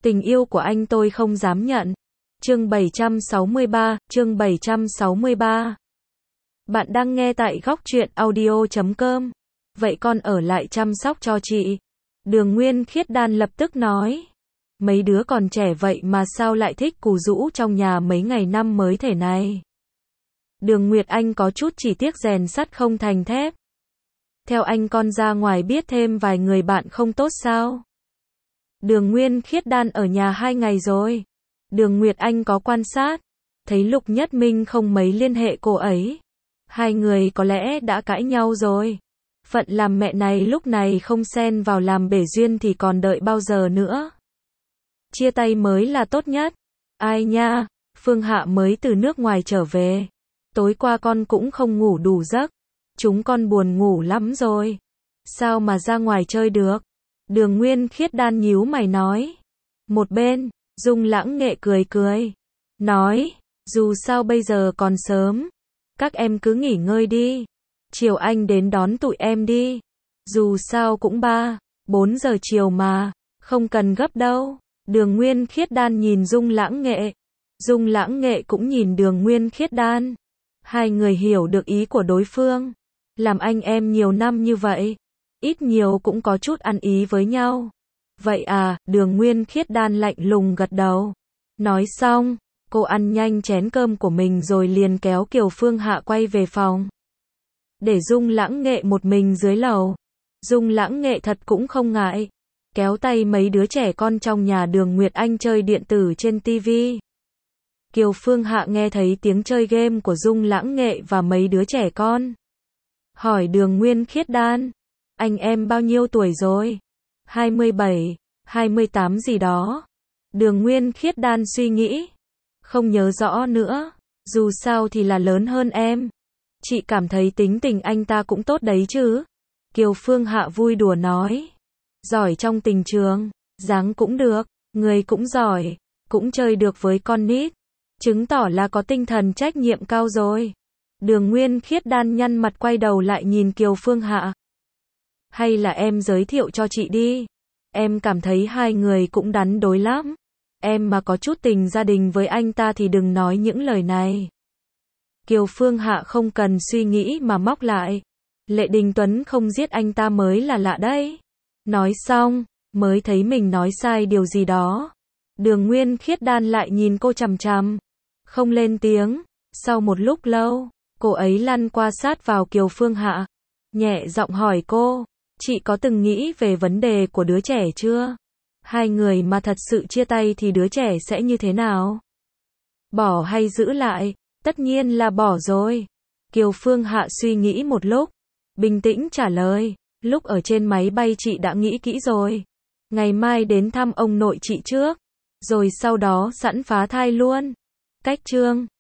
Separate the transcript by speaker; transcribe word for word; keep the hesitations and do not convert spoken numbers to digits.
Speaker 1: Tình yêu của anh tôi không dám nhận. Chương bảy trăm sáu mươi ba, chương bảy trăm sáu mươi ba. Bạn đang nghe tại góc truyện audio chấm com. Vậy con ở lại chăm sóc cho chị. Đường Nguyên Khiết Đan lập tức nói. Mấy đứa còn trẻ vậy mà sao lại thích cù rũ trong nhà mấy ngày năm mới thể này. Đường Nguyệt Anh có chút chỉ tiếc rèn sắt không thành thép. Theo anh con ra ngoài biết thêm vài người bạn không tốt sao? Đường Nguyên Khiết Đan ở nhà hai ngày rồi. Đường Nguyệt Anh có quan sát, thấy Lục Nhất Minh không mấy liên hệ cô ấy. Hai người có lẽ đã cãi nhau rồi. Phận làm mẹ này lúc này không xen vào làm bể duyên thì còn đợi bao giờ nữa. Chia tay mới là tốt nhất. Ai nha, Phương Hạ mới từ nước ngoài trở về. Tối qua con cũng không ngủ đủ giấc. Chúng con buồn ngủ lắm rồi. Sao mà ra ngoài chơi được? Đường Nguyên Khiết Đan nhíu mày nói. Một bên, Dung Lãng Nghệ cười cười. Nói, dù sao bây giờ còn sớm. Các em cứ nghỉ ngơi đi. Chiều anh đến đón tụi em đi. Dù sao cũng ba, bốn giờ chiều mà. Không cần gấp đâu. Đường Nguyên Khiết Đan nhìn Dung Lãng Nghệ. Dung Lãng Nghệ cũng nhìn Đường Nguyên Khiết Đan. Hai người hiểu được ý của đối phương. Làm anh em nhiều năm như vậy. Ít nhiều cũng có chút ăn ý với nhau. Vậy à, Đường Nguyên Khiết Đan lạnh lùng gật đầu. Nói xong, cô ăn nhanh chén cơm của mình rồi liền kéo Kiều Phương Hạ quay về phòng. Để Dung Lãng Nghệ một mình dưới lầu. Dung Lãng Nghệ thật cũng không ngại. Kéo tay mấy đứa trẻ con trong nhà Đường Nguyệt Anh chơi điện tử trên tivi. Kiều Phương Hạ nghe thấy tiếng chơi game của Dung Lãng Nghệ và mấy đứa trẻ con. Hỏi Đường Nguyên Khiết Đan. Anh em bao nhiêu tuổi rồi? hai mươi bảy, hai mươi tám gì đó. Đường Nguyên Khiết Đan suy nghĩ. Không nhớ rõ nữa. Dù sao thì là lớn hơn em. Chị cảm thấy tính tình anh ta cũng tốt đấy chứ. Kiều Phương Hạ vui đùa nói. Giỏi trong tình trường. Dáng cũng được. Người cũng giỏi. Cũng chơi được với con nít. Chứng tỏ là có tinh thần trách nhiệm cao rồi. Đường Nguyên Khiết Đan nhăn mặt quay đầu lại nhìn Kiều Phương Hạ. Hay là em giới thiệu cho chị đi. Em cảm thấy hai người cũng đắn đối lắm. Em mà có chút tình gia đình với anh ta thì đừng nói những lời này. Kiều Phương Hạ không cần suy nghĩ mà móc lại. Lệ Đình Tuấn không giết anh ta mới là lạ đấy. Nói xong, mới thấy mình nói sai điều gì đó. Đường Nguyên Khiết Đan lại nhìn cô chằm chằm. Không lên tiếng. Sau một lúc lâu, cô ấy lăn qua sát vào Kiều Phương Hạ. Nhẹ giọng hỏi cô. Chị có từng nghĩ về vấn đề của đứa trẻ chưa? Hai người mà thật sự chia tay thì đứa trẻ sẽ như thế nào? Bỏ hay giữ lại? Tất nhiên là bỏ rồi. Kiều Phương Hạ suy nghĩ một lúc. Bình tĩnh trả lời. Lúc ở trên máy bay chị đã nghĩ kỹ rồi. Ngày mai đến thăm ông nội chị trước. Rồi sau đó sẵn phá thai luôn. Cách chương